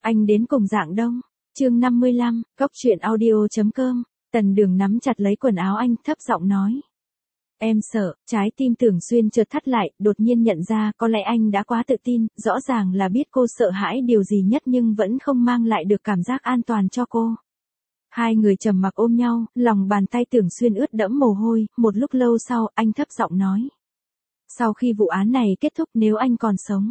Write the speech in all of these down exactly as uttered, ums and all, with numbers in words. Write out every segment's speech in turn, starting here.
Anh đến cùng Dạng Đông. Chương năm mươi lăm, cốc truyện audio chấm com. Tần Đường nắm chặt lấy quần áo anh, thấp giọng nói. Em sợ, trái tim Tưởng Xuyên chợt thắt lại, đột nhiên nhận ra có lẽ anh đã quá tự tin, rõ ràng là biết cô sợ hãi điều gì nhất nhưng vẫn không mang lại được cảm giác an toàn cho cô. Hai người trầm mặc ôm nhau, lòng bàn tay Tưởng Xuyên ướt đẫm mồ hôi, một lúc lâu sau, anh thấp giọng nói. Sau khi vụ án này kết thúc nếu anh còn sống.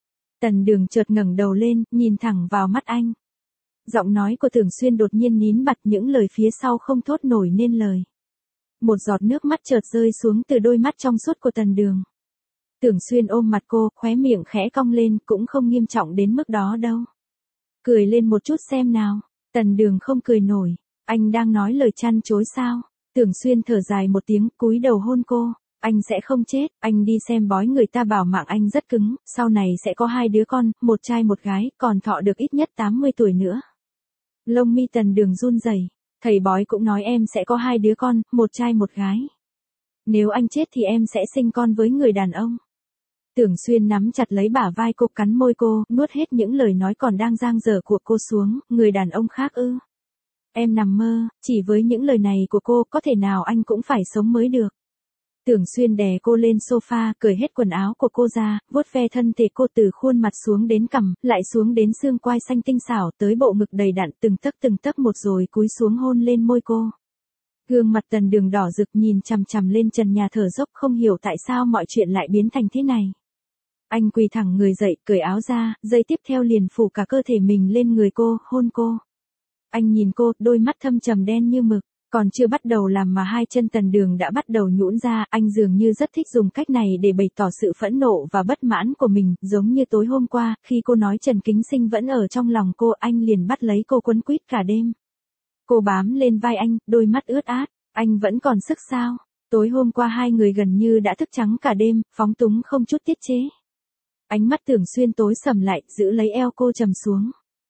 Tần Đường chợt ngẩng đầu lên, nhìn thẳng vào mắt anh. Giọng nói của Tưởng Xuyên đột nhiên nín bặt, những lời phía sau không thốt nổi nên lời. Một giọt nước mắt chợt rơi xuống từ đôi mắt trong suốt của Tần Đường. Tưởng Xuyên ôm mặt cô, khóe miệng khẽ cong lên, cũng không nghiêm trọng đến mức đó đâu. Cười lên một chút xem nào. Tần Đường không cười nổi. Anh đang nói lời chăn chối sao? Tưởng Xuyên thở dài một tiếng, cúi đầu hôn cô. Anh sẽ không chết, anh đi xem bói người ta bảo mạng anh rất cứng, sau này sẽ có hai đứa con, một trai một gái, còn thọ được ít nhất tám mươi tuổi nữa. Lông mi Tần Đường run rẩy, thầy bói cũng nói em sẽ có hai đứa con, một trai một gái. Nếu anh chết thì em sẽ sinh con với người đàn ông. Tưởng Xuyên nắm chặt lấy bả vai cô, cắn môi cô, nuốt hết những lời nói còn đang dang dở của cô xuống, người đàn ông khác ư? Em nằm mơ, chỉ với những lời này của cô, có thể nào anh cũng phải sống mới được. Tưởng Xuyên đè cô lên sofa, cởi hết quần áo của cô ra, vuốt ve thân thể cô từ khuôn mặt xuống đến cằm, lại xuống đến xương quai xanh tinh xảo, tới bộ ngực đầy đặn, từng tấc từng tấc một rồi cúi xuống hôn lên môi cô. Gương mặt Tần Đường đỏ rực nhìn chằm chằm lên trần nhà thở dốc, không hiểu tại sao mọi chuyện lại biến thành thế này. Anh quỳ thẳng người dậy, cởi áo ra, giây tiếp theo liền phủ cả cơ thể mình lên người cô, hôn cô. Anh nhìn cô, đôi mắt thâm trầm đen như mực. Còn chưa bắt đầu làm mà hai chân Tần Đường đã bắt đầu nhũn ra, anh dường như rất thích dùng cách này để bày tỏ sự phẫn nộ và bất mãn của mình, giống như tối hôm qua, khi cô nói Trần Kính Sinh vẫn ở trong lòng cô, anh liền bắt lấy cô quấn quýt cả đêm. Cô bám lên vai anh, đôi mắt ướt át, anh vẫn còn sức sao? Tối hôm qua hai người gần như đã thức trắng cả đêm, phóng túng không chút tiết chế. Ánh mắt Tưởng Xuyên tối sầm lại, giữ lấy eo cô trầm xuống.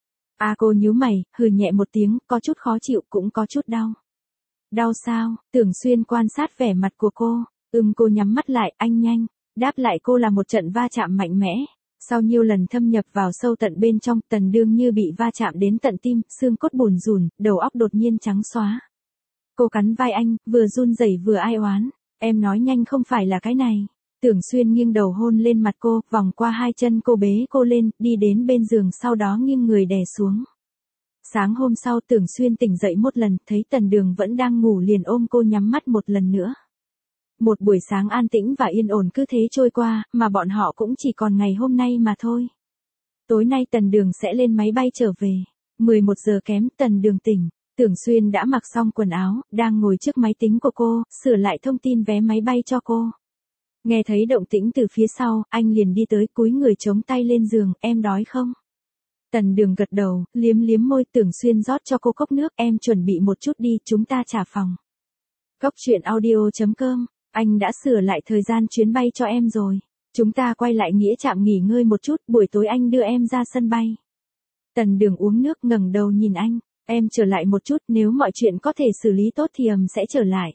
A à, cô nhíu mày, hừ nhẹ một tiếng, có chút khó chịu cũng có chút đau. Đau sao? Tưởng Xuyên quan sát vẻ mặt của cô. Ừm cô nhắm mắt lại, anh nhanh. Đáp lại cô là một trận va chạm mạnh mẽ. Sau nhiều lần thâm nhập vào sâu tận bên trong, Tần Đường như bị va chạm đến tận tim, xương cốt bùn rùn, đầu óc đột nhiên trắng xóa. Cô cắn vai anh, vừa run rẩy vừa ai oán. Em nói nhanh không phải là cái này. Tưởng Xuyên nghiêng đầu hôn lên mặt cô, vòng qua hai chân cô bế cô lên, đi đến bên giường sau đó nghiêng người đè xuống. Sáng hôm sau Tưởng Xuyên tỉnh dậy một lần, thấy Tần Đường vẫn đang ngủ liền ôm cô nhắm mắt một lần nữa. Một buổi sáng an tĩnh và yên ổn cứ thế trôi qua, mà bọn họ cũng chỉ còn ngày hôm nay mà thôi. Tối nay Tần Đường sẽ lên máy bay trở về. mười một giờ kém Tần Đường tỉnh. Tưởng Xuyên đã mặc xong quần áo, đang ngồi trước máy tính của cô, sửa lại thông tin vé máy bay cho cô. Nghe thấy động tĩnh từ phía sau, anh liền đi tới cúi người chống tay lên giường, em đói không? Tần Đường gật đầu, liếm liếm môi. Tưởng Xuyên rót cho cô cốc nước, em chuẩn bị một chút đi, chúng ta trả phòng. Cốc truyện audio chấm com, anh đã sửa lại thời gian chuyến bay cho em rồi. Chúng ta quay lại nghĩa trạm nghỉ ngơi một chút, buổi tối anh đưa em ra sân bay. Tần Đường uống nước ngẩng đầu nhìn anh, em trở lại một chút, nếu mọi chuyện có thể xử lý tốt thì ầm sẽ trở lại.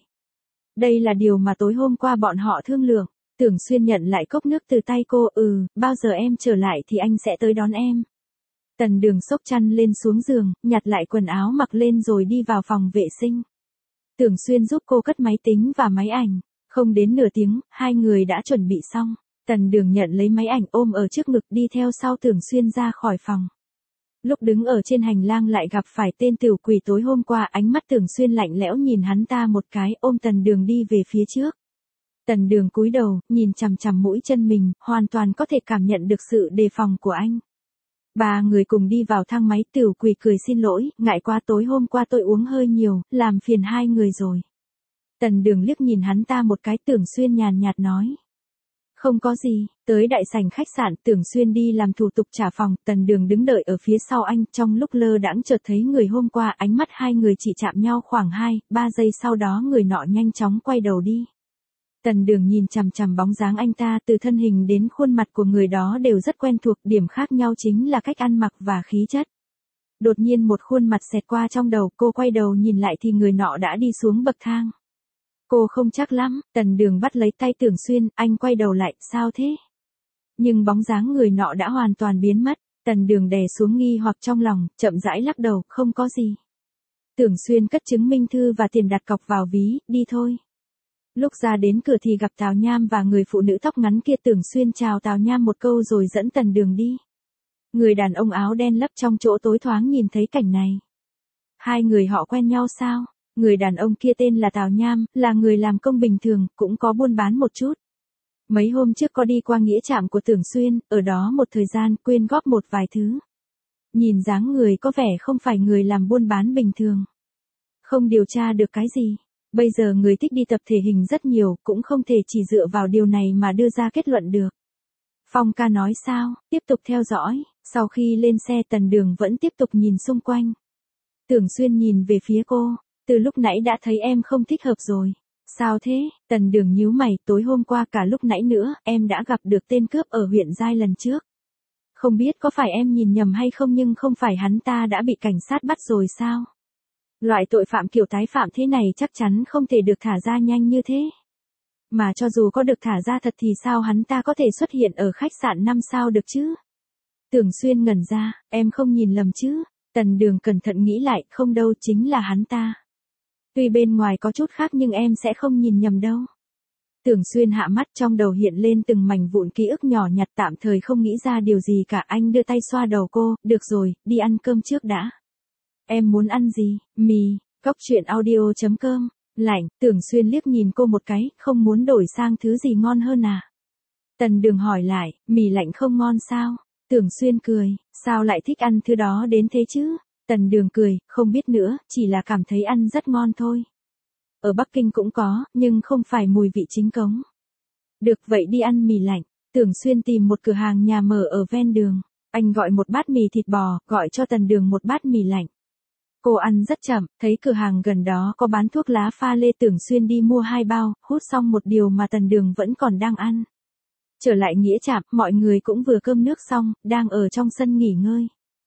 Đây là điều mà tối hôm qua bọn họ thương lượng. Tưởng Xuyên nhận lại cốc nước từ tay cô, ừ, bao giờ em trở lại thì anh sẽ tới đón em. Tần Đường xốc chăn lên xuống giường, nhặt lại quần áo mặc lên rồi đi vào phòng vệ sinh. Tưởng Xuyên giúp cô cất máy tính và máy ảnh. Không đến nửa tiếng, hai người đã chuẩn bị xong. Tần Đường nhận lấy máy ảnh ôm ở trước ngực đi theo sau Tưởng Xuyên ra khỏi phòng. Lúc đứng ở trên hành lang lại gặp phải tên tiểu quỷ tối hôm qua, ánh mắt Tưởng Xuyên lạnh lẽo nhìn hắn ta một cái, ôm Tần Đường đi về phía trước. Tần Đường cúi đầu, nhìn chằm chằm mũi chân mình, hoàn toàn có thể cảm nhận được sự đề phòng của anh. Ba người cùng đi vào thang máy, tiểu quỷ cười xin lỗi, ngại quá tối hôm qua tôi uống hơi nhiều, làm phiền hai người rồi. Tần Đường liếc nhìn hắn ta một cái. Tưởng Xuyên nhàn nhạt nói. Không có gì, tới đại sảnh khách sạn, Tưởng Xuyên đi làm thủ tục trả phòng, Tần Đường đứng đợi ở phía sau anh, trong lúc lơ đãng chợt thấy người hôm qua, ánh mắt hai người chỉ chạm nhau khoảng hai, ba giây sau đó người nọ nhanh chóng quay đầu đi. Tần Đường nhìn chằm chằm bóng dáng anh ta, từ thân hình đến khuôn mặt của người đó đều rất quen thuộc, điểm khác nhau chính là cách ăn mặc và khí chất. Đột nhiên một khuôn mặt xẹt qua trong đầu, cô quay đầu nhìn lại thì người nọ đã đi xuống bậc thang. Cô không chắc lắm, Tần Đường bắt lấy tay Tưởng Xuyên, anh quay đầu lại, sao thế? Nhưng bóng dáng người nọ đã hoàn toàn biến mất. Tần Đường đè xuống nghi hoặc trong lòng, chậm rãi lắc đầu, không có gì. Tưởng Xuyên cất chứng minh thư và tiền đặt cọc vào ví, đi thôi. Lúc ra đến cửa thì gặp Tào Nham và người phụ nữ tóc ngắn kia. Tưởng Xuyên chào Tào Nham một câu rồi dẫn Tần Đường đi. Người đàn ông áo đen lấp trong chỗ tối thoáng nhìn thấy cảnh này. Hai người họ quen nhau sao? Người đàn ông kia tên là Tào Nham, là người làm công bình thường, cũng có buôn bán một chút. Mấy hôm trước có đi qua nghĩa trạm của Tưởng Xuyên, ở đó một thời gian quyên góp một vài thứ. Nhìn dáng người có vẻ không phải người làm buôn bán bình thường. Không điều tra được cái gì. Bây giờ người thích đi tập thể hình rất nhiều, cũng không thể chỉ dựa vào điều này mà đưa ra kết luận được. Phong ca nói sao, tiếp tục theo dõi. Sau khi lên xe Tần Đường vẫn tiếp tục nhìn xung quanh. Tưởng Xuyên nhìn về phía cô, từ lúc nãy đã thấy em không thích hợp rồi. Sao thế? Tần Đường nhíu mày, tối hôm qua cả lúc nãy nữa, em đã gặp được tên cướp ở huyện Giai lần trước. Không biết có phải em nhìn nhầm hay không, nhưng không phải hắn ta đã bị cảnh sát bắt rồi sao? Loại tội phạm kiểu tái phạm thế này chắc chắn không thể được thả ra nhanh như thế. Mà cho dù có được thả ra thật thì sao hắn ta có thể xuất hiện ở khách sạn năm sao được chứ? Tưởng Xuyên ngẩn ra, em không nhìn lầm chứ? Tần Đường cẩn thận nghĩ lại, không đâu, chính là hắn ta. Tuy bên ngoài có chút khác nhưng em sẽ không nhìn nhầm đâu. Tưởng Xuyên hạ mắt, trong đầu hiện lên từng mảnh vụn ký ức nhỏ nhặt, tạm thời không nghĩ ra điều gì cả. Anh đưa tay xoa đầu cô, được rồi, đi ăn cơm trước đã. Em muốn ăn gì? Mì. Cóc truyện audio chấm com. Lạnh. Tưởng Xuyên liếc nhìn cô một cái, không muốn đổi sang thứ gì ngon hơn à? Tần Đường hỏi lại, mì lạnh không ngon sao? Tưởng Xuyên cười, sao lại thích ăn thứ đó đến thế chứ? Tần Đường cười, không biết nữa, chỉ là cảm thấy ăn rất ngon thôi. Ở Bắc Kinh cũng có, nhưng không phải mùi vị chính cống. Được, vậy đi ăn mì lạnh. Tưởng Xuyên tìm một cửa hàng nhà mở ở ven đường. Anh gọi một bát mì thịt bò, gọi cho Tần Đường một bát mì lạnh. Cô ăn rất chậm, thấy cửa hàng gần đó có bán thuốc lá pha lê. Tưởng Xuyên đi mua hai bao, hút xong một điều mà Tần Đường vẫn còn đang ăn. Trở lại nghĩa trạm, mọi người cũng vừa cơm nước xong, đang ở trong sân nghỉ ngơi.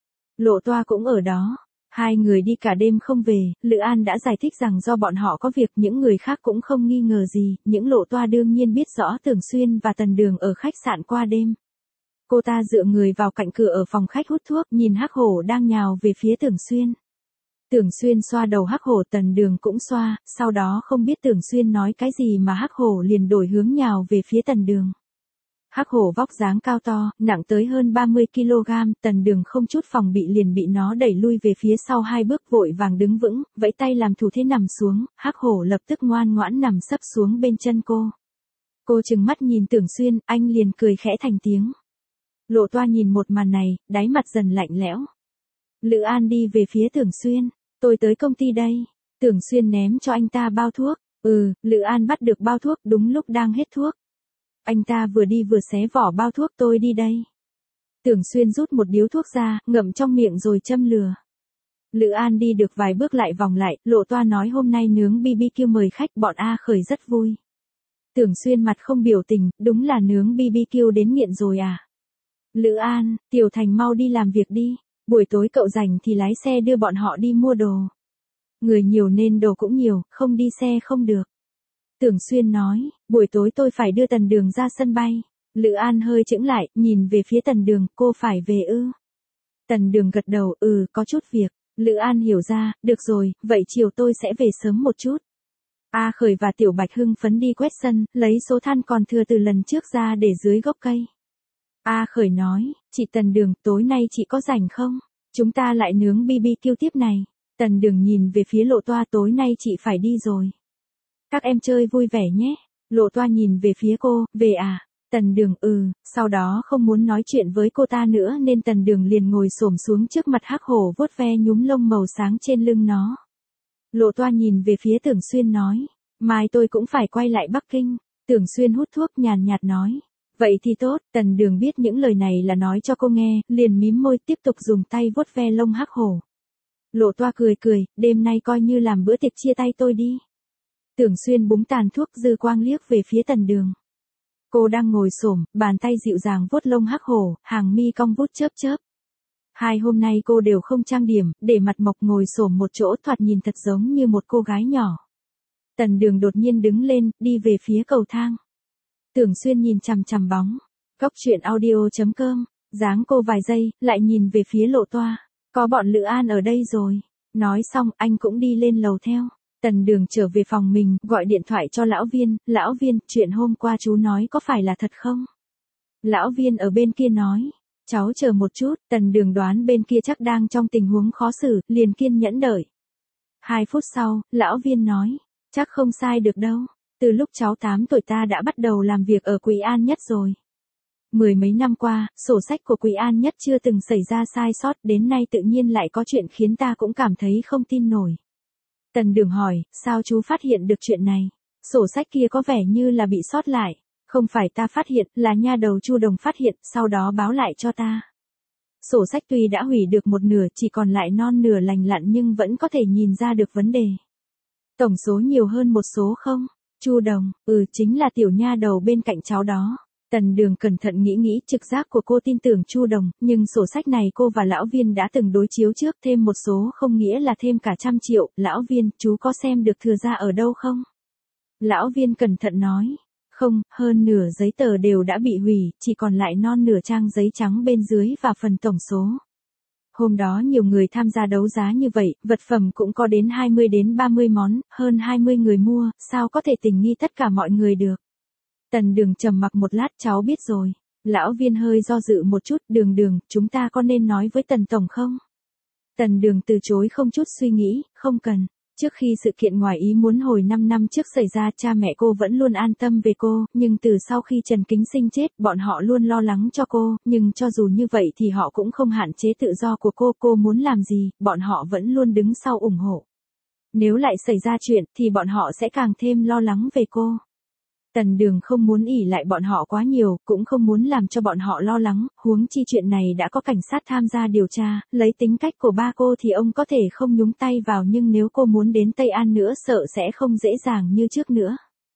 Lộ Toa cũng ở đó. Hai người đi cả đêm không về, Lữ An đã giải thích rằng do bọn họ có việc, những người khác cũng không nghi ngờ gì, những Lộ Toa đương nhiên biết rõ Tưởng Xuyên và Tần Đường ở khách sạn qua đêm. Cô ta dựa người vào cạnh cửa ở phòng khách hút thuốc, nhìn Hắc Hổ đang nhào về phía Tưởng Xuyên. Tưởng Xuyên xoa đầu Hắc Hổ, Tần Đường cũng xoa, sau đó không biết Tưởng Xuyên nói cái gì mà Hắc Hổ liền đổi hướng nhào về phía Tần Đường. Hắc Hổ vóc dáng cao to, nặng tới hơn ba mươi ki lô gam, Tần Đường không chút phòng bị liền bị nó đẩy lui về phía sau hai bước, vội vàng đứng vững, vẫy tay làm thủ thế nằm xuống. Hắc Hổ lập tức ngoan ngoãn nằm sấp xuống bên chân cô. Cô trừng mắt nhìn Tưởng Xuyên, anh liền cười khẽ thành tiếng. Lộ Toa nhìn một màn này, đáy mặt dần lạnh lẽo. Lữ An đi về phía Tưởng Xuyên, tôi tới công ty đây. Tưởng Xuyên ném cho anh ta bao thuốc. Ừ, Lữ An bắt được bao thuốc đúng lúc đang hết thuốc. Anh ta vừa đi vừa xé vỏ bao thuốc, tôi đi đây. Tưởng Xuyên rút một điếu thuốc ra, ngậm trong miệng rồi châm lửa. Lữ An đi được vài bước lại vòng lại, Lộ Toa nói hôm nay nướng bê bê kiu mời khách, bọn A Khởi rất vui. Tưởng Xuyên mặt không biểu tình, đúng là nướng bê bê kiu đến nghiện rồi à. Lữ An, Tiểu Thành mau đi làm việc đi, buổi tối cậu rảnh thì lái xe đưa bọn họ đi mua đồ. Người nhiều nên đồ cũng nhiều, không đi xe không được. Tưởng Xuyên nói, buổi tối tôi phải đưa Tần Đường ra sân bay. Lữ An hơi chững lại, nhìn về phía Tần Đường, cô phải về ư? Tần Đường gật đầu, ừ, có chút việc. Lữ An hiểu ra, được rồi, vậy chiều tôi sẽ về sớm một chút. A Khởi và Tiểu Bạch hưng phấn đi quét sân, lấy số than còn thừa từ lần trước ra để dưới gốc cây. A Khởi nói, chị Tần Đường, tối nay chị có rảnh không? Chúng ta lại nướng bê bê kiu tiếp này. Tần Đường nhìn về phía Lộ Toa, tối nay chị phải đi rồi. Các em chơi vui vẻ nhé. Lộ Toa nhìn về phía cô, về à? Tần Đường ừ, sau đó không muốn nói chuyện với cô ta nữa nên Tần Đường liền ngồi xổm xuống trước mặt Hắc Hổ, vuốt ve nhúm lông màu sáng trên lưng nó. Lộ Toa nhìn về phía Tưởng Xuyên nói, mai tôi cũng phải quay lại Bắc Kinh. Tưởng Xuyên hút thuốc nhàn nhạt nói, vậy thì tốt. Tần Đường biết những lời này là nói cho cô nghe, liền mím môi tiếp tục dùng tay vuốt ve lông Hắc Hổ. Lộ Toa cười cười, đêm nay coi như làm bữa tiệc chia tay tôi đi. Tưởng Xuyên búng tàn thuốc, dư quang liếc về phía Tần Đường. Cô đang ngồi xổm, bàn tay dịu dàng vuốt lông Hắc Hổ, hàng mi cong vút chớp chớp. Hai hôm nay cô đều không trang điểm, để mặt mộc ngồi xổm một chỗ, thoạt nhìn thật giống như một cô gái nhỏ. Tần Đường đột nhiên đứng lên, đi về phía cầu thang. Tưởng Xuyên nhìn chằm chằm bóng. Cóc truyện audio chấm com Giáng cô vài giây, lại nhìn về phía Lộ Toa. Có bọn Lữ An ở đây rồi. Nói xong, anh cũng đi lên lầu theo. Tần Đường trở về phòng mình, gọi điện thoại cho lão Viên. Lão Viên, chuyện hôm qua chú nói có phải là thật không? Lão Viên ở bên kia nói. Cháu chờ một chút, Tần Đường đoán bên kia chắc đang trong tình huống khó xử, liền kiên nhẫn đợi. Hai phút sau, lão Viên nói. Chắc không sai được đâu. Từ lúc cháu tám tuổi ta đã bắt đầu làm việc ở Quý An Nhất rồi. Mười mấy năm qua, sổ sách của Quý An Nhất chưa từng xảy ra sai sót, đến nay tự nhiên lại có chuyện khiến ta cũng cảm thấy không tin nổi. Tần Đường hỏi, sao chú phát hiện được chuyện này? Sổ sách kia có vẻ như là bị sót lại. Không phải ta phát hiện, là nha đầu Chu Đồng phát hiện, sau đó báo lại cho ta. Sổ sách tuy đã hủy được một nửa, chỉ còn lại non nửa lành lặn nhưng vẫn có thể nhìn ra được vấn đề. Tổng số nhiều hơn một số không? Chu Đồng, ừ chính là tiểu nha đầu bên cạnh cháu đó. Tần Đường cẩn thận nghĩ nghĩ, trực giác của cô tin tưởng Chu Đồng, nhưng sổ sách này cô và lão Viên đã từng đối chiếu trước, thêm một số không nghĩa là thêm cả trăm triệu. Lão Viên, chú có xem được thừa ra ở đâu không? Lão Viên cẩn thận nói. Không, hơn nửa giấy tờ đều đã bị hủy, chỉ còn lại non nửa trang giấy trắng bên dưới và phần tổng số. Hôm đó nhiều người tham gia đấu giá như vậy, vật phẩm cũng có đến hai mươi đến ba mươi món, hơn hai mươi người mua, sao có thể tình nghi tất cả mọi người được. Tần Đường trầm mặc một lát, cháu biết rồi. Lão Viên hơi do dự một chút, Đường Đường, chúng ta có nên nói với Tần Tổng không? Tần Đường từ chối không chút suy nghĩ, không cần. Trước khi sự kiện ngoài ý muốn hồi năm năm trước xảy ra, cha mẹ cô vẫn luôn an tâm về cô, nhưng từ sau khi Trần Kính Sinh chết, bọn họ luôn lo lắng cho cô, nhưng cho dù như vậy thì họ cũng không hạn chế tự do của cô, cô muốn làm gì, bọn họ vẫn luôn đứng sau ủng hộ. Nếu lại xảy ra chuyện, thì bọn họ sẽ càng thêm lo lắng về cô. Tần Đường không muốn ỷ lại bọn họ quá nhiều, cũng không muốn làm cho bọn họ lo lắng, huống chi chuyện này đã có cảnh sát tham gia điều tra, lấy tính cách của ba cô thì ông có thể không nhúng tay vào, nhưng nếu cô muốn đến Tây An nữa sợ sẽ không dễ dàng như trước nữa.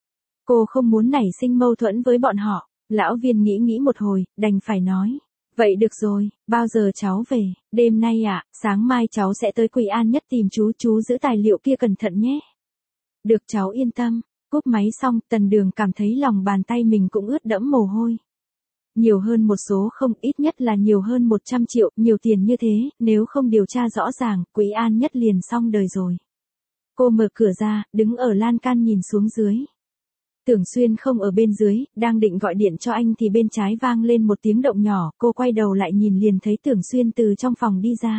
Cô không muốn nảy sinh mâu thuẫn với bọn họ. Lão Viên nghĩ nghĩ một hồi, đành phải nói. Vậy được rồi, bao giờ cháu về? Đêm nay ạ, à, sáng mai cháu sẽ tới Quý An Nhất tìm chú, chú giữ tài liệu kia cẩn thận nhé. Được, cháu yên tâm. Cúp máy xong, Tần Đường cảm thấy lòng bàn tay mình cũng ướt đẫm mồ hôi. Nhiều hơn một số không, ít nhất là nhiều hơn một trăm triệu, nhiều tiền như thế, nếu không điều tra rõ ràng, Quý An Nhất liền xong đời rồi. Cô mở cửa ra, đứng ở lan can nhìn xuống dưới. Tưởng Xuyên không ở bên dưới, đang định gọi điện cho anh thì bên trái vang lên một tiếng động nhỏ, cô quay đầu lại nhìn liền thấy Tưởng Xuyên từ trong phòng đi ra.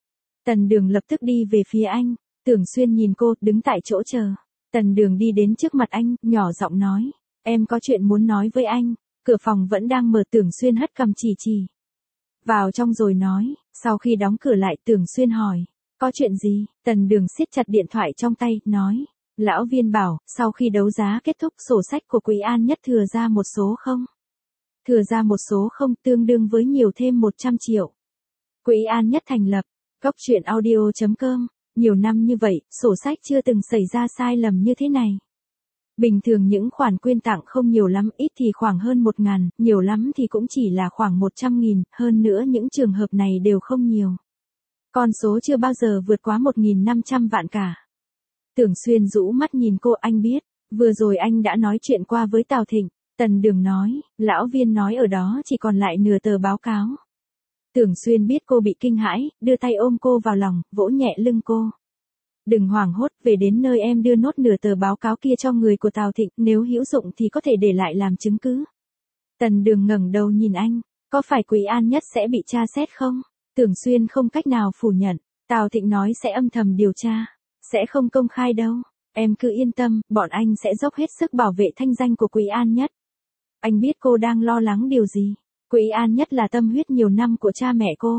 Tần Đường lập tức đi về phía anh, Tưởng Xuyên nhìn cô, đứng tại chỗ chờ. Tần Đường đi đến trước mặt anh, nhỏ giọng nói, em có chuyện muốn nói với anh. Cửa phòng vẫn đang mở, Tưởng Xuyên hất cằm chỉ chỉ. Vào trong rồi nói, sau khi đóng cửa lại Tưởng Xuyên hỏi, có chuyện gì? Tần Đường siết chặt điện thoại trong tay, nói, lão Viên bảo, sau khi đấu giá kết thúc sổ sách của Quý An Nhất thừa ra một số không. Thừa ra một số không tương đương với nhiều thêm một trăm triệu. Quý An Nhất thành lập, Cốc Truyện Audio chấm com. Nhiều năm như vậy, sổ sách chưa từng xảy ra sai lầm như thế này. Bình thường những khoản quyên tặng không nhiều lắm, ít thì khoảng hơn một ngàn, nhiều lắm thì cũng chỉ là khoảng một trăm nghìn, hơn nữa những trường hợp này đều không nhiều. Con số chưa bao giờ vượt quá một nghìn năm trăm vạn cả. Tưởng Xuyên rũ mắt nhìn cô, anh biết, vừa rồi anh đã nói chuyện qua với Tào Thịnh. Tần Đường nói, lão Viên nói ở đó chỉ còn lại nửa tờ báo cáo. Tưởng Xuyên biết cô bị kinh hãi, đưa tay ôm cô vào lòng, vỗ nhẹ lưng cô. Đừng hoảng hốt, về đến nơi em đưa nốt nửa tờ báo cáo kia cho người của Tào Thịnh, nếu hữu dụng thì có thể để lại làm chứng cứ. Tần Đường ngẩng đầu nhìn anh, có phải Quý An Nhất sẽ bị tra xét không? Tưởng Xuyên không cách nào phủ nhận, Tào Thịnh nói sẽ âm thầm điều tra, sẽ không công khai đâu. Em cứ yên tâm, bọn anh sẽ dốc hết sức bảo vệ thanh danh của Quý An Nhất. Anh biết cô đang lo lắng điều gì. Quý An Nhất là tâm huyết nhiều năm của cha mẹ cô.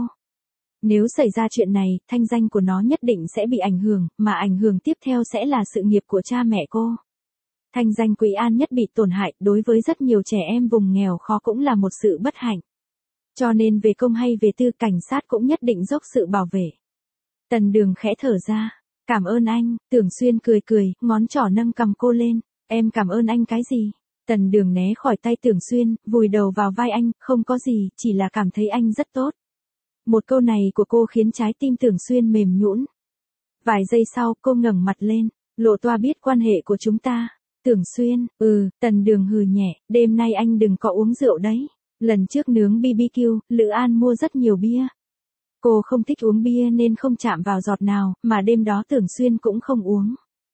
Nếu xảy ra chuyện này, thanh danh của nó nhất định sẽ bị ảnh hưởng, mà ảnh hưởng tiếp theo sẽ là sự nghiệp của cha mẹ cô. Thanh danh Quý An Nhất bị tổn hại, đối với rất nhiều trẻ em vùng nghèo khó cũng là một sự bất hạnh. Cho nên về công hay về tư, cảnh sát cũng nhất định dốc sự bảo vệ. Tần Đường khẽ thở ra, cảm ơn anh. Tưởng Xuyên cười cười, ngón trỏ nâng cầm cô lên, em cảm ơn anh cái gì? Tần Đường né khỏi tay Tưởng Xuyên, vùi đầu vào vai anh, không có gì, chỉ là cảm thấy anh rất tốt. Một câu này của cô khiến trái tim Tưởng Xuyên mềm nhũn. Vài giây sau, cô ngẩng mặt lên, Lộ Toa biết quan hệ của chúng ta. Tưởng Xuyên, ừ, Tần Đường hừ nhẹ, đêm nay anh đừng có uống rượu đấy. Lần trước nướng bi bi kiu, Lữ An mua rất nhiều bia. Cô không thích uống bia nên không chạm vào giọt nào, mà đêm đó Tưởng Xuyên cũng không uống.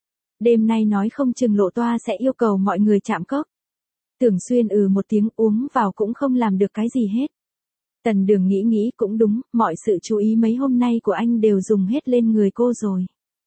Đêm nay nói không chừng Lộ Toa sẽ yêu cầu mọi người chạm cốc. Tưởng Xuyên ừ một tiếng, uống vào cũng không làm được cái gì hết. Tần Đường nghĩ nghĩ cũng đúng, mọi sự chú ý mấy hôm nay của anh đều dùng hết lên người cô rồi.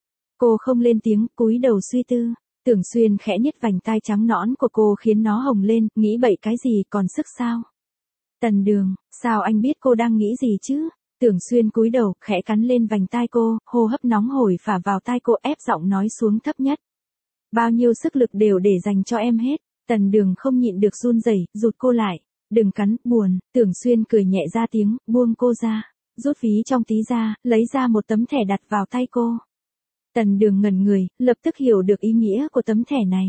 Cô không lên tiếng, cúi đầu suy tư. Tưởng Xuyên khẽ nhếch vành tai trắng nõn của cô khiến nó hồng lên, nghĩ bậy cái gì còn sức sao? Tần Đường, sao anh biết cô đang nghĩ gì chứ? Tưởng Xuyên cúi đầu, khẽ cắn lên vành tai cô, hô hấp nóng hổi phả vào tai cô, ép giọng nói xuống thấp nhất. Bao nhiêu sức lực đều để dành cho em hết. Tần Đường không nhịn được run rẩy, rụt cô lại. Đừng cắn, buồn. Tưởng Xuyên cười nhẹ ra tiếng, buông cô ra. Rút ví trong tí ra, lấy ra một tấm thẻ đặt vào tay cô. Tần Đường ngẩn người, lập tức hiểu được ý nghĩa của tấm thẻ này.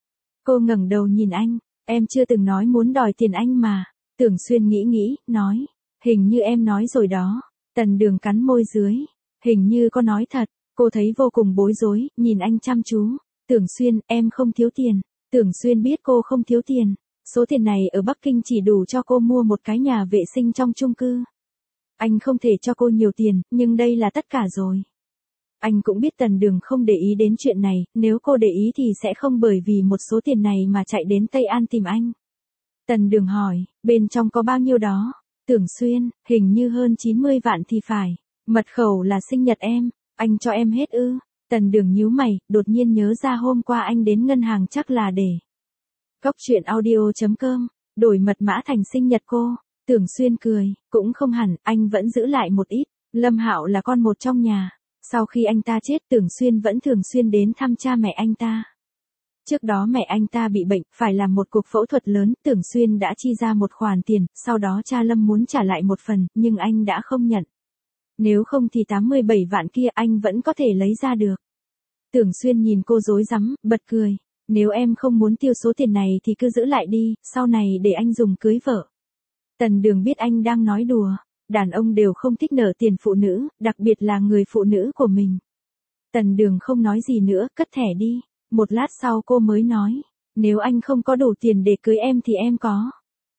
Cô ngẩng đầu nhìn anh, em chưa từng nói muốn đòi tiền anh mà. Tưởng Xuyên nghĩ nghĩ, nói, hình như em nói rồi đó. Tần Đường cắn môi dưới, hình như có nói thật. Cô thấy vô cùng bối rối, nhìn anh chăm chú. Tưởng Xuyên, em không thiếu tiền. Tưởng Xuyên biết cô không thiếu tiền. Số tiền này ở Bắc Kinh chỉ đủ cho cô mua một cái nhà vệ sinh trong chung cư. Anh không thể cho cô nhiều tiền, nhưng đây là tất cả rồi. Anh cũng biết Tần Đường không để ý đến chuyện này, nếu cô để ý thì sẽ không bởi vì một số tiền này mà chạy đến Tây An tìm anh. Tần Đường hỏi, bên trong có bao nhiêu đó? Tưởng Xuyên, hình như hơn chín mươi vạn thì phải. Mật khẩu là sinh nhật em, anh cho em hết ư? Tần Đường nhíu mày, đột nhiên nhớ ra hôm qua anh đến ngân hàng chắc là để. Cốc truyện audio chấm com, đổi mật mã thành sinh nhật cô. Tưởng Xuyên cười, cũng không hẳn, anh vẫn giữ lại một ít. Lâm Hạo là con một trong nhà. Sau khi anh ta chết, Tưởng Xuyên vẫn thường xuyên đến thăm cha mẹ anh ta. Trước đó mẹ anh ta bị bệnh, phải làm một cuộc phẫu thuật lớn, Tưởng Xuyên đã chi ra một khoản tiền, sau đó cha Lâm muốn trả lại một phần, nhưng anh đã không nhận. Nếu không thì tám mươi bảy vạn kia anh vẫn có thể lấy ra được. Tưởng Xuyên nhìn cô rối rắm, bật cười. Nếu em không muốn tiêu số tiền này thì cứ giữ lại đi, sau này để anh dùng cưới vợ. Tần Đường biết anh đang nói đùa. Đàn ông đều không thích nợ tiền phụ nữ, đặc biệt là người phụ nữ của mình. Tần Đường không nói gì nữa, cất thẻ đi. Một lát sau cô mới nói, nếu anh không có đủ tiền để cưới em thì em có.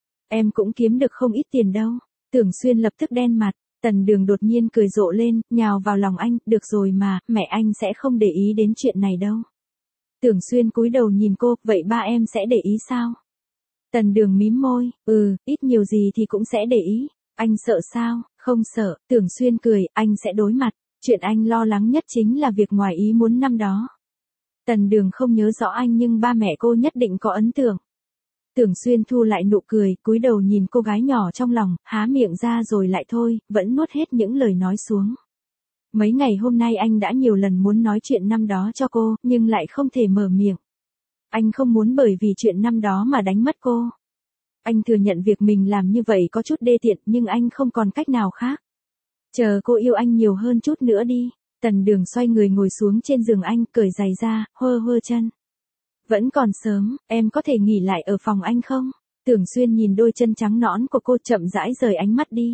Em cũng kiếm được không ít tiền đâu. Tưởng Xuyên lập tức đen mặt. Tần Đường đột nhiên cười rộ lên, nhào vào lòng anh, được rồi mà, mẹ anh sẽ không để ý đến chuyện này đâu. Tưởng Xuyên cúi đầu nhìn cô, vậy ba em sẽ để ý sao? Tần Đường mím môi, ừ, ít nhiều gì thì cũng sẽ để ý. Anh sợ sao? Không sợ. Tưởng Xuyên cười, anh sẽ đối mặt. Chuyện anh lo lắng nhất chính là việc ngoài ý muốn năm đó. Tần Đường không nhớ rõ anh nhưng ba mẹ cô nhất định có ấn tượng. Tưởng Xuyên thu lại nụ cười, cúi đầu nhìn cô gái nhỏ trong lòng, há miệng ra rồi lại thôi, vẫn nuốt hết những lời nói xuống. Mấy ngày hôm nay anh đã nhiều lần muốn nói chuyện năm đó cho cô, nhưng lại không thể mở miệng. Anh không muốn bởi vì chuyện năm đó mà đánh mất cô. Anh thừa nhận việc mình làm như vậy có chút đê tiện, nhưng anh không còn cách nào khác. Chờ cô yêu anh nhiều hơn chút nữa đi. Tần Đường xoay người ngồi xuống trên giường anh, cởi giày ra, hơ hơ chân. Vẫn còn sớm, em có thể nghỉ lại ở phòng anh không? Tưởng Xuyên nhìn đôi chân trắng nõn của cô, chậm rãi rời ánh mắt đi.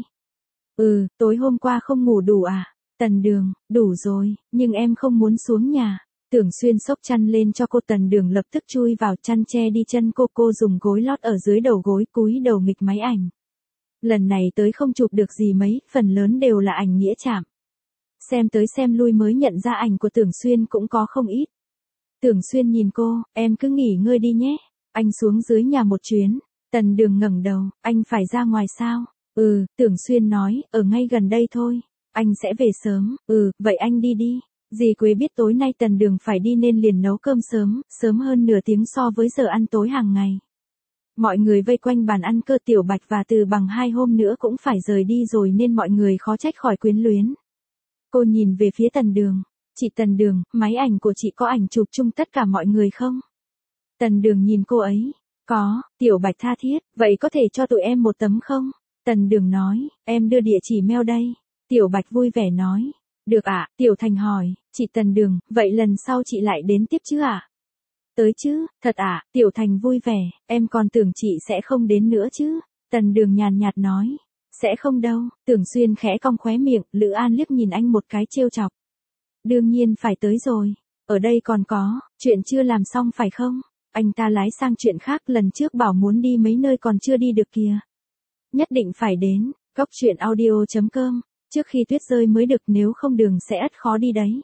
Ừ, tối hôm qua không ngủ đủ à? Tần Đường, đủ rồi, nhưng em không muốn xuống nhà. Tưởng Xuyên xốc chăn lên cho cô. Tần Đường lập tức chui vào chăn che đi chân cô. Cô dùng gối lót ở dưới đầu gối, cúi đầu nghịch máy ảnh. Lần này tới không chụp được gì mấy, phần lớn đều là ảnh nghĩa chạm. Xem tới xem lui mới nhận ra ảnh của Tưởng Xuyên cũng có không ít. Tưởng Xuyên nhìn cô, em cứ nghỉ ngơi đi nhé. Anh xuống dưới nhà một chuyến. Tần Đường ngẩng đầu, anh phải ra ngoài sao? Ừ, Tưởng Xuyên nói, ở ngay gần đây thôi. Anh sẽ về sớm, ừ, vậy anh đi đi. Dì Quế biết tối nay Tần Đường phải đi nên liền nấu cơm sớm, sớm hơn nửa tiếng so với giờ ăn tối hàng ngày. Mọi người vây quanh bàn ăn cơ. Tiểu Bạch và Từ Bằng hai hôm nữa cũng phải rời đi rồi nên mọi người khó trách khỏi quyến luyến. Cô nhìn về phía Tần Đường. Chị Tần Đường, máy ảnh của chị có ảnh chụp chung tất cả mọi người không? Tần Đường nhìn cô ấy. Có. Tiểu Bạch tha thiết, vậy có thể cho tụi em một tấm không? Tần Đường nói, em đưa địa chỉ mail đây. Tiểu Bạch vui vẻ nói. Được ạ. Tiểu Thành hỏi, chị Tần Đường, vậy lần sau chị lại đến tiếp chứ ạ? Tới chứ, thật ạ. Tiểu Thành vui vẻ, em còn tưởng chị sẽ không đến nữa chứ. Tần Đường nhàn nhạt nói, sẽ không đâu. Tưởng Xuyên khẽ cong khóe miệng, Lữ An liếc nhìn anh một cái trêu chọc. Đương nhiên phải tới rồi. Ở đây còn có, chuyện chưa làm xong phải không? Anh ta lái sang chuyện khác, lần trước bảo muốn đi mấy nơi còn chưa đi được kìa. Nhất định phải đến, cốc truyện audio chấm com, trước khi tuyết rơi mới được, nếu không đường sẽ ắt khó đi đấy.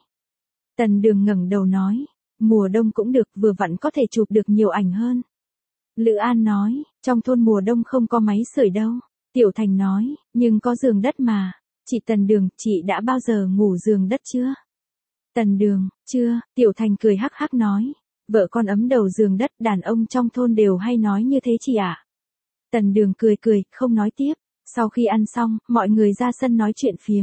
Tần Đường ngẩng đầu nói, mùa đông cũng được, vừa vặn có thể chụp được nhiều ảnh hơn. Lữ An nói, trong thôn mùa đông không có máy sưởi đâu. Tiểu Thành nói, nhưng có giường đất mà. Chị Tần Đường, chị đã bao giờ ngủ giường đất chưa? Tần Đường, chưa. Tiểu Thành cười hắc hắc nói, vợ con ấm đầu giường đất, đàn ông trong thôn đều hay nói như thế chị ạ. À? Tần Đường cười cười, không nói tiếp. Sau khi ăn xong, mọi người ra sân nói chuyện phiếm.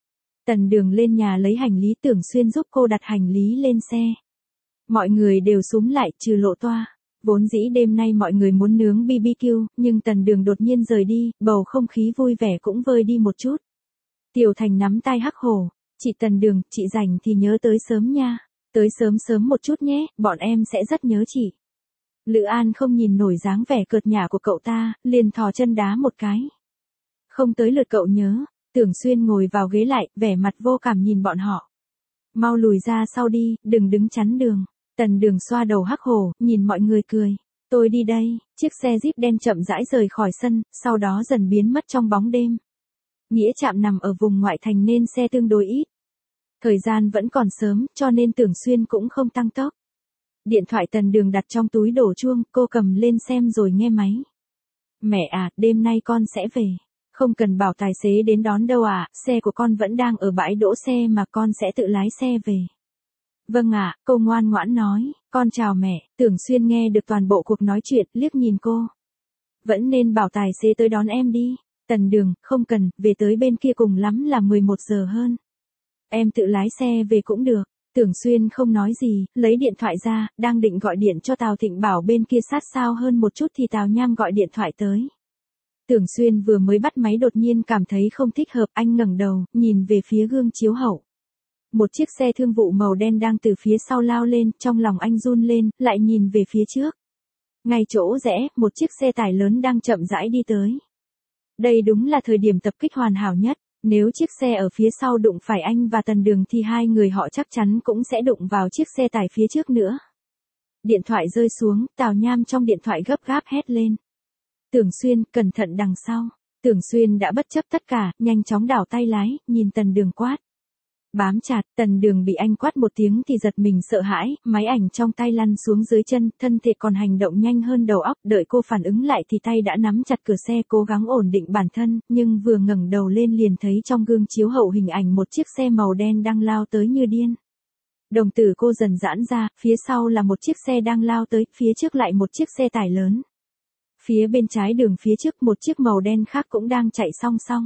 Tần Đường lên nhà lấy hành lý, Tưởng Xuyên giúp cô đặt hành lý lên xe. Mọi người đều xúm lại, trừ Lộ Toa. Vốn dĩ đêm nay mọi người muốn nướng bê bê kiu, nhưng Tần Đường đột nhiên rời đi, bầu không khí vui vẻ cũng vơi đi một chút. Tiểu Thành nắm tay hắc hổ, chị Tần Đường, chị rảnh thì nhớ tới sớm nha, tới sớm sớm một chút nhé, bọn em sẽ rất nhớ chị. Lữ An không nhìn nổi dáng vẻ cợt nhả của cậu ta, liền thò chân đá một cái. Không tới lượt cậu nhớ. Tưởng Xuyên ngồi vào ghế lại, vẻ mặt vô cảm nhìn bọn họ. Mau lùi ra sau đi, đừng đứng chắn đường. Tần Đường xoa đầu hắc hổ, nhìn mọi người cười. Tôi đi đây. Chiếc xe Jeep đen chậm rãi rời khỏi sân, sau đó dần biến mất trong bóng đêm. Nghĩa Trạm nằm ở vùng ngoại thành nên xe tương đối ít. Thời gian vẫn còn sớm, cho nên Tưởng Xuyên cũng không tăng tốc. Điện thoại Tần Đường đặt trong túi đổ chuông, cô cầm lên xem rồi nghe máy. Mẹ à, đêm nay con sẽ về. Không cần bảo tài xế đến đón đâu à, xe của con vẫn đang ở bãi đỗ xe mà con sẽ tự lái xe về. Vâng ạ, cô ngoan ngoãn nói, con chào mẹ. Tưởng Xuyên nghe được toàn bộ cuộc nói chuyện, liếc nhìn cô. Vẫn nên bảo tài xế tới đón em đi. Tần Đường, không cần, về tới bên kia cùng lắm là mười một giờ hơn. Em tự lái xe về cũng được. Tưởng Xuyên không nói gì, lấy điện thoại ra, đang định gọi điện cho Tào Thịnh bảo bên kia sát sao hơn một chút thì Tào Nham gọi điện thoại tới. Tưởng Xuyên vừa mới bắt máy đột nhiên cảm thấy không thích hợp, anh ngẩng đầu, nhìn về phía gương chiếu hậu. Một chiếc xe thương vụ màu đen đang từ phía sau lao lên, trong lòng anh run lên, lại nhìn về phía trước. Ngay chỗ rẽ, một chiếc xe tải lớn đang chậm rãi đi tới. Đây đúng là thời điểm tập kích hoàn hảo nhất, nếu chiếc xe ở phía sau đụng phải anh và Tần Đường thì hai người họ chắc chắn cũng sẽ đụng vào chiếc xe tải phía trước nữa. Điện thoại rơi xuống, Tào Nham trong điện thoại gấp gáp hét lên. Tưởng Xuyên, cẩn thận đằng sau. Tưởng Xuyên đã bất chấp tất cả, nhanh chóng đảo tay lái, nhìn Tần Đường quát. Bám chặt, Tần Đường bị anh quát một tiếng thì giật mình sợ hãi, máy ảnh trong tay lăn xuống dưới chân, thân thể còn hành động nhanh hơn đầu óc, đợi cô phản ứng lại thì tay đã nắm chặt cửa xe cố gắng ổn định bản thân, nhưng vừa ngẩng đầu lên liền thấy trong gương chiếu hậu hình ảnh một chiếc xe màu đen đang lao tới như điên. Đồng tử cô dần giãn ra, phía sau là một chiếc xe đang lao tới, phía trước lại một chiếc xe tải lớn. Phía bên trái đường phía trước một chiếc màu đen khác cũng đang chạy song song.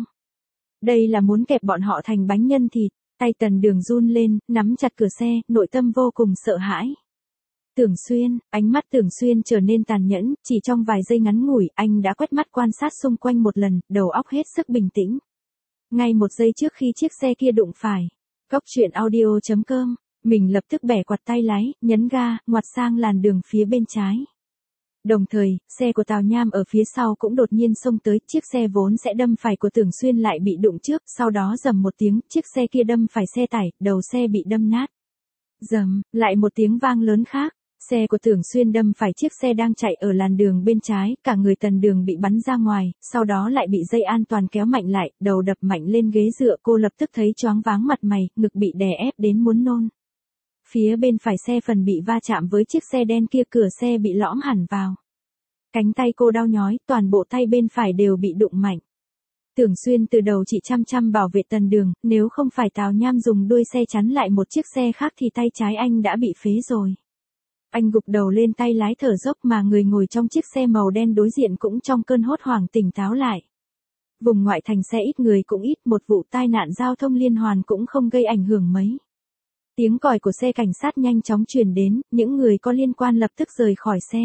Đây là muốn kẹp bọn họ thành bánh nhân thịt, tay Tần Đường run lên, nắm chặt cửa xe, nội tâm vô cùng sợ hãi. Tưởng Xuyên, ánh mắt Tưởng Xuyên trở nên tàn nhẫn, chỉ trong vài giây ngắn ngủi, anh đã quét mắt quan sát xung quanh một lần, đầu óc hết sức bình tĩnh. Ngay một giây trước khi chiếc xe kia đụng phải, cốc truyện audio chấm com, mình lập tức bẻ quạt tay lái, nhấn ga, ngoặt sang làn đường phía bên trái. Đồng thời, xe của Tào Nham ở phía sau cũng đột nhiên xông tới, chiếc xe vốn sẽ đâm phải của Tưởng Xuyên lại bị đụng trước, sau đó rầm một tiếng, chiếc xe kia đâm phải xe tải, đầu xe bị đâm nát. Rầm, lại một tiếng vang lớn khác, xe của Tưởng Xuyên đâm phải chiếc xe đang chạy ở làn đường bên trái, cả người Tần Đường bị bắn ra ngoài, sau đó lại bị dây an toàn kéo mạnh lại, đầu đập mạnh lên ghế dựa, cô lập tức thấy choáng váng mặt mày, ngực bị đè ép đến muốn nôn. Phía bên phải xe phần bị va chạm với chiếc xe đen kia, cửa xe bị lõm hẳn vào. Cánh tay cô đau nhói, toàn bộ tay bên phải đều bị đụng mạnh. Tưởng Xuyên từ đầu chỉ chăm chăm bảo vệ Tần Đường, nếu không phải Tào Nham dùng đuôi xe chắn lại một chiếc xe khác thì tay trái anh đã bị phế rồi. Anh gục đầu lên tay lái thở dốc mà người ngồi trong chiếc xe màu đen đối diện cũng trong cơn hốt hoảng tỉnh táo lại. Vùng ngoại thành xe ít người cũng ít, một vụ tai nạn giao thông liên hoàn cũng không gây ảnh hưởng mấy. Tiếng còi của xe cảnh sát nhanh chóng truyền đến, những người có liên quan lập tức rời khỏi xe.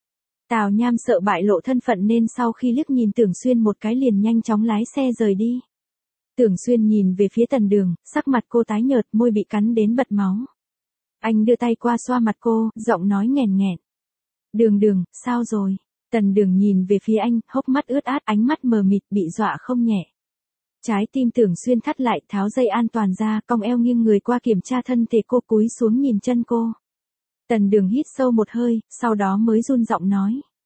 Tào Nham sợ bại lộ thân phận nên sau khi liếc nhìn Tưởng Xuyên một cái liền nhanh chóng lái xe rời đi. Tưởng Xuyên nhìn về phía Tần Đường, sắc mặt cô tái nhợt, môi bị cắn đến bật máu. Anh đưa tay qua xoa mặt cô, giọng nói nghẹn nghẹn. Đường Đường, sao rồi? Tần Đường nhìn về phía anh, hốc mắt ướt át, ánh mắt mờ mịt, bị dọa không nhẹ. Trái tim Tưởng Xuyên thắt lại, tháo dây an toàn ra, cong eo nghiêng người qua kiểm tra thân thể cô, cúi xuống nhìn chân cô. Tần Đường hít sâu một hơi, sau đó mới run giọng nói.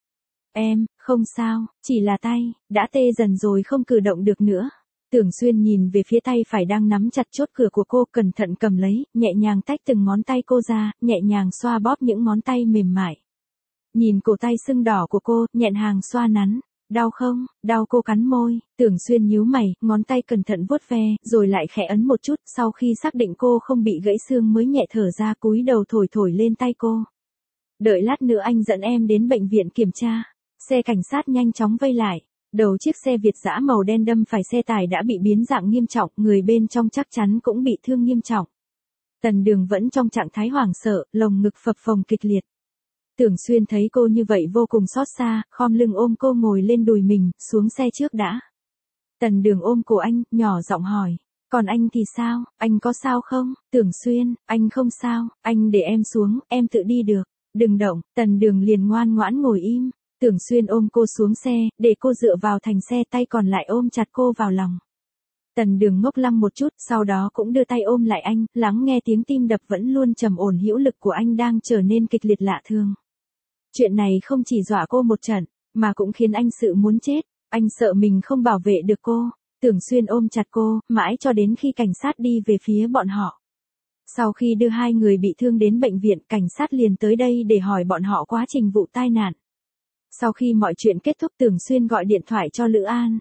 Em, không sao, chỉ là tay, đã tê dần rồi không cử động được nữa. Tưởng Xuyên nhìn về phía tay phải đang nắm chặt chốt cửa của cô, cẩn thận cầm lấy, nhẹ nhàng tách từng ngón tay cô ra, nhẹ nhàng xoa bóp những ngón tay mềm mại. Nhìn cổ tay sưng đỏ của cô, nhẹ nhàng xoa nắn. Đau không? Đau, cô cắn môi. Tưởng Xuyên nhíu mày, ngón tay cẩn thận vuốt ve, rồi lại khẽ ấn một chút, sau khi xác định cô không bị gãy xương mới nhẹ thở ra, cúi đầu thổi thổi lên tay cô. Đợi lát nữa anh dẫn em đến bệnh viện kiểm tra. Xe cảnh sát nhanh chóng vây lại. Đầu chiếc xe Việt dã màu đen đâm phải xe tải đã bị biến dạng nghiêm trọng, người bên trong chắc chắn cũng bị thương nghiêm trọng. Tần Đường vẫn trong trạng thái hoảng sợ, lồng ngực phập phồng kịch liệt. Tưởng Xuyên thấy cô như vậy vô cùng xót xa, khom lưng ôm cô ngồi lên đùi mình, xuống xe trước đã. Tần Đường ôm cổ anh, nhỏ giọng hỏi, còn anh thì sao, anh có sao không? Tưởng Xuyên, anh không sao, anh để em xuống, em tự đi được, đừng động. Tần Đường liền ngoan ngoãn ngồi im. Tưởng Xuyên ôm cô xuống xe, để cô dựa vào thành xe, tay còn lại ôm chặt cô vào lòng. Tần Đường ngốc lăng một chút, sau đó cũng đưa tay ôm lại anh, lắng nghe tiếng tim đập vẫn luôn trầm ổn hữu lực của anh đang trở nên kịch liệt lạ thường. Chuyện này không chỉ dọa cô một trận, mà cũng khiến anh sự muốn chết, anh sợ mình không bảo vệ được cô. Tưởng Xuyên ôm chặt cô, mãi cho đến khi cảnh sát đi về phía bọn họ. Sau khi đưa hai người bị thương đến bệnh viện, cảnh sát liền tới đây để hỏi bọn họ quá trình vụ tai nạn. Sau khi mọi chuyện kết thúc, Tưởng Xuyên gọi điện thoại cho Lữ An.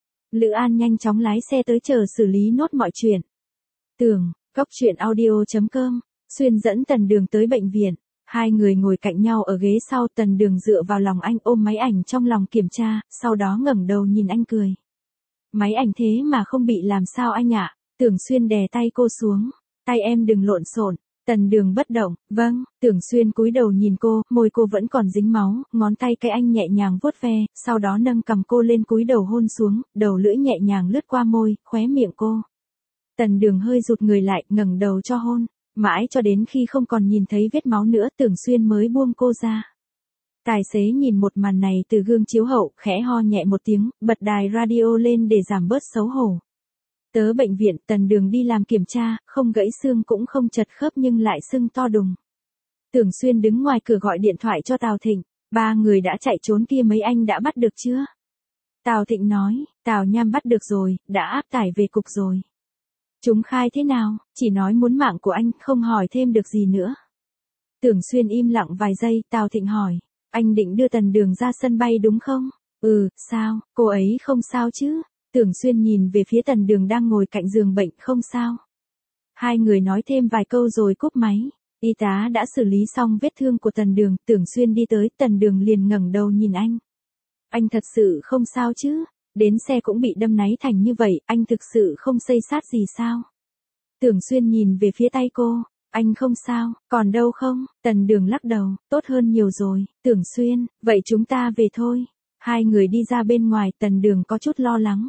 Lữ An nhanh chóng lái xe tới chờ xử lý nốt mọi chuyện. Tưởng, cốc truyện audio chấm com, Xuyên dẫn Tần Đường tới bệnh viện. Hai người ngồi cạnh nhau ở ghế sau, Tần Đường dựa vào lòng anh ôm máy ảnh trong lòng kiểm tra, sau đó ngẩng đầu nhìn anh cười. Máy ảnh thế mà không bị làm sao anh ạ? Tưởng Xuyên đè tay cô xuống. Tay em đừng lộn xộn. Tần Đường bất động, vâng. Tưởng Xuyên cúi đầu nhìn cô, môi cô vẫn còn dính máu, ngón tay cái anh nhẹ nhàng vuốt ve, sau đó nâng cầm cô lên cúi đầu hôn xuống, đầu lưỡi nhẹ nhàng lướt qua môi, khóe miệng cô. Tần Đường hơi rụt người lại, ngẩng đầu cho hôn, mãi cho đến khi không còn nhìn thấy vết máu nữa, Tưởng Xuyên mới buông cô ra. Tài xế nhìn một màn này từ gương chiếu hậu, khẽ ho nhẹ một tiếng, bật đài radio lên để giảm bớt xấu hổ. Tớ bệnh viện, Tần Đường đi làm kiểm tra, không gãy xương cũng không chật khớp nhưng lại sưng to đùng. Tưởng Xuyên đứng ngoài cửa gọi điện thoại cho Tào Thịnh, ba người đã chạy trốn kia mấy anh đã bắt được chưa? Tào Thịnh nói, Tào Nham bắt được rồi, đã áp tải về cục rồi. Chúng khai thế nào, chỉ nói muốn mạng của anh, không hỏi thêm được gì nữa. Tưởng Xuyên im lặng vài giây, Tào Thịnh hỏi, anh định đưa Tần Đường ra sân bay đúng không? Ừ, sao, cô ấy không sao chứ? Tưởng Xuyên nhìn về phía Tần Đường đang ngồi cạnh giường bệnh, không sao. Hai người nói thêm vài câu rồi cúp máy. Y tá đã xử lý xong vết thương của Tần Đường, Tưởng Xuyên đi tới, Tần Đường liền ngẩng đầu nhìn anh. Anh thật sự không sao chứ? Đến xe cũng bị đâm náy thành như vậy, anh thực sự không xây sát gì sao? Tưởng Xuyên nhìn về phía tay cô, anh không sao, còn đâu không? Tần Đường lắc đầu, tốt hơn nhiều rồi. Tưởng Xuyên, vậy chúng ta về thôi. Hai người đi ra bên ngoài, Tần Đường có chút lo lắng.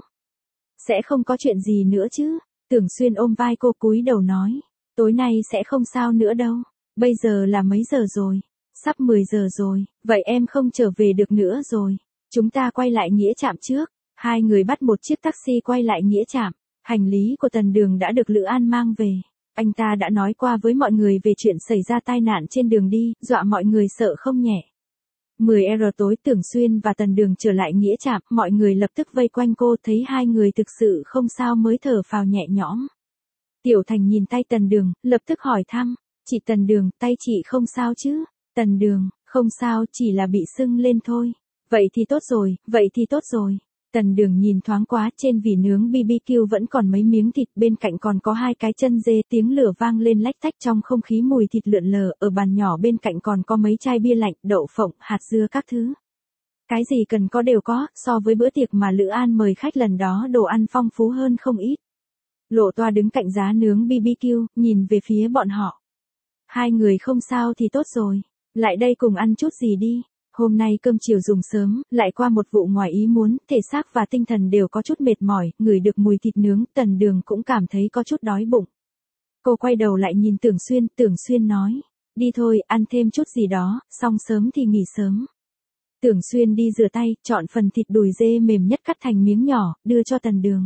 Sẽ không có chuyện gì nữa chứ? Tưởng Xuyên ôm vai cô cúi đầu nói, tối nay sẽ không sao nữa đâu. Bây giờ là mấy giờ rồi? Sắp mười giờ rồi, vậy em không trở về được nữa rồi. Chúng ta quay lại Nghĩa Trạm trước. Hai người bắt một chiếc taxi quay lại Nghĩa Trạm. Hành lý của Tần Đường đã được Lữ An mang về. Anh ta đã nói qua với mọi người về chuyện xảy ra tai nạn trên đường đi, dọa mọi người sợ không nhẹ. mười giờ tối, Tưởng Xuyên và Tần Đường trở lại Nghĩa Trạm, mọi người lập tức vây quanh cô, thấy hai người thực sự không sao mới thở phào nhẹ nhõm. Tiểu Thành nhìn tay Tần Đường, lập tức hỏi thăm, chị Tần Đường, tay chị không sao chứ? Tần Đường, không sao, chỉ là bị sưng lên thôi. Vậy thì tốt rồi, vậy thì tốt rồi. Tần Đường nhìn thoáng quá, trên vỉ nướng bê bê kiu vẫn còn mấy miếng thịt, bên cạnh còn có hai cái chân dê, tiếng lửa vang lên lách tách trong không khí, mùi thịt lượn lờ, ở bàn nhỏ bên cạnh còn có mấy chai bia lạnh, đậu phộng, hạt dưa các thứ. Cái gì cần có đều có, so với bữa tiệc mà Lữ An mời khách lần đó, đồ ăn phong phú hơn không ít. Lộ Toa đứng cạnh giá nướng bê bê kiu, nhìn về phía bọn họ. Hai người không sao thì tốt rồi, lại đây cùng ăn chút gì đi. Hôm nay cơm chiều dùng sớm, lại qua một vụ ngoài ý muốn, thể xác và tinh thần đều có chút mệt mỏi, ngửi được mùi thịt nướng, Tần Đường cũng cảm thấy có chút đói bụng. Cô quay đầu lại nhìn Tưởng Xuyên, Tưởng Xuyên nói, đi thôi, ăn thêm chút gì đó, xong sớm thì nghỉ sớm. Tưởng Xuyên đi rửa tay, chọn phần thịt đùi dê mềm nhất cắt thành miếng nhỏ, đưa cho Tần Đường.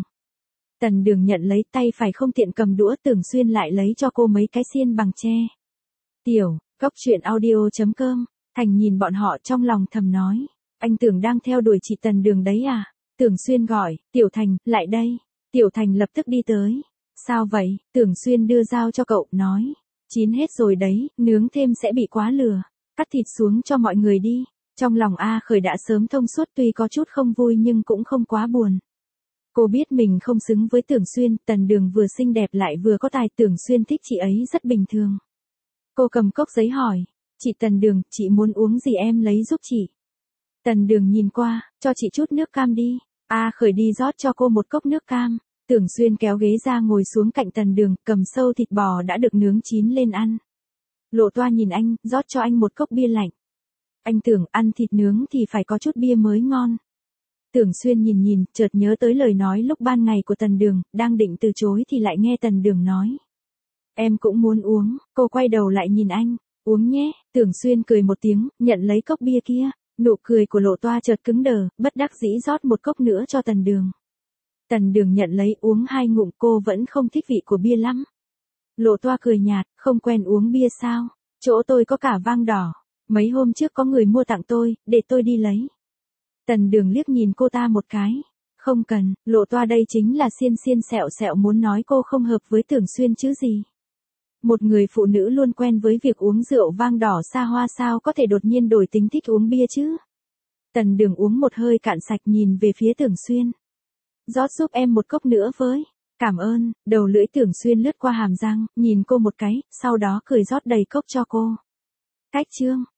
Tần Đường nhận lấy, tay phải không tiện cầm đũa, Tưởng Xuyên lại lấy cho cô mấy cái xiên bằng tre. Tiểu, cốc truyện audio chấm com. Thành nhìn bọn họ trong lòng thầm nói, Anh Tưởng đang theo đuổi chị Tần Đường đấy à? Tưởng Xuyên gọi, Tiểu Thành, lại đây. Tiểu Thành lập tức đi tới. Sao vậy? Tưởng Xuyên đưa dao cho cậu, nói. Chín hết rồi đấy, nướng thêm sẽ bị quá lửa. Cắt thịt xuống cho mọi người đi. Trong lòng A Khởi đã sớm thông suốt, tuy có chút không vui nhưng cũng không quá buồn. Cô biết mình không xứng với Tưởng Xuyên, Tần Đường vừa xinh đẹp lại vừa có tài, Tưởng Xuyên thích chị ấy rất bình thường. Cô cầm cốc giấy hỏi, chị Tần Đường, chị muốn uống gì em lấy giúp chị. Tần Đường nhìn qua, cho chị chút nước cam đi. A Khởi đi rót cho cô một cốc nước cam. Tưởng Xuyên kéo ghế ra ngồi xuống cạnh Tần Đường, cầm sâu thịt bò đã được nướng chín lên ăn. Lộ Toa nhìn anh, rót cho anh một cốc bia lạnh. Anh Tưởng, ăn thịt nướng thì phải có chút bia mới ngon. Tưởng Xuyên nhìn nhìn, chợt nhớ tới lời nói lúc ban ngày của Tần Đường, đang định từ chối thì lại nghe Tần Đường nói. Em cũng muốn uống, cô quay đầu lại nhìn anh, uống nhé. Tưởng Xuyên cười một tiếng, nhận lấy cốc bia kia. Nụ cười của Lộ Toa chợt cứng đờ, bất đắc dĩ rót một cốc nữa cho Tần Đường. Tần Đường nhận lấy uống hai ngụm, cô vẫn không thích vị của bia lắm. Lộ Toa cười nhạt, không quen uống bia sao? Chỗ tôi có cả vang đỏ. Mấy hôm trước có người mua tặng tôi, để tôi đi lấy. Tần Đường liếc nhìn cô ta một cái. Không cần, Lộ Toa đây chính là xiên xiên sẹo sẹo muốn nói cô không hợp với Tưởng Xuyên chứ gì. Một người phụ nữ luôn quen với việc uống rượu vang đỏ xa hoa sao có thể đột nhiên đổi tính thích uống bia chứ. Tần Đường uống một hơi cạn sạch, nhìn về phía Tưởng Xuyên. Rót giúp em một cốc nữa với. Cảm ơn. Đầu lưỡi Tưởng Xuyên lướt qua hàm răng, nhìn cô một cái, sau đó cười rót đầy cốc cho cô. Cách chương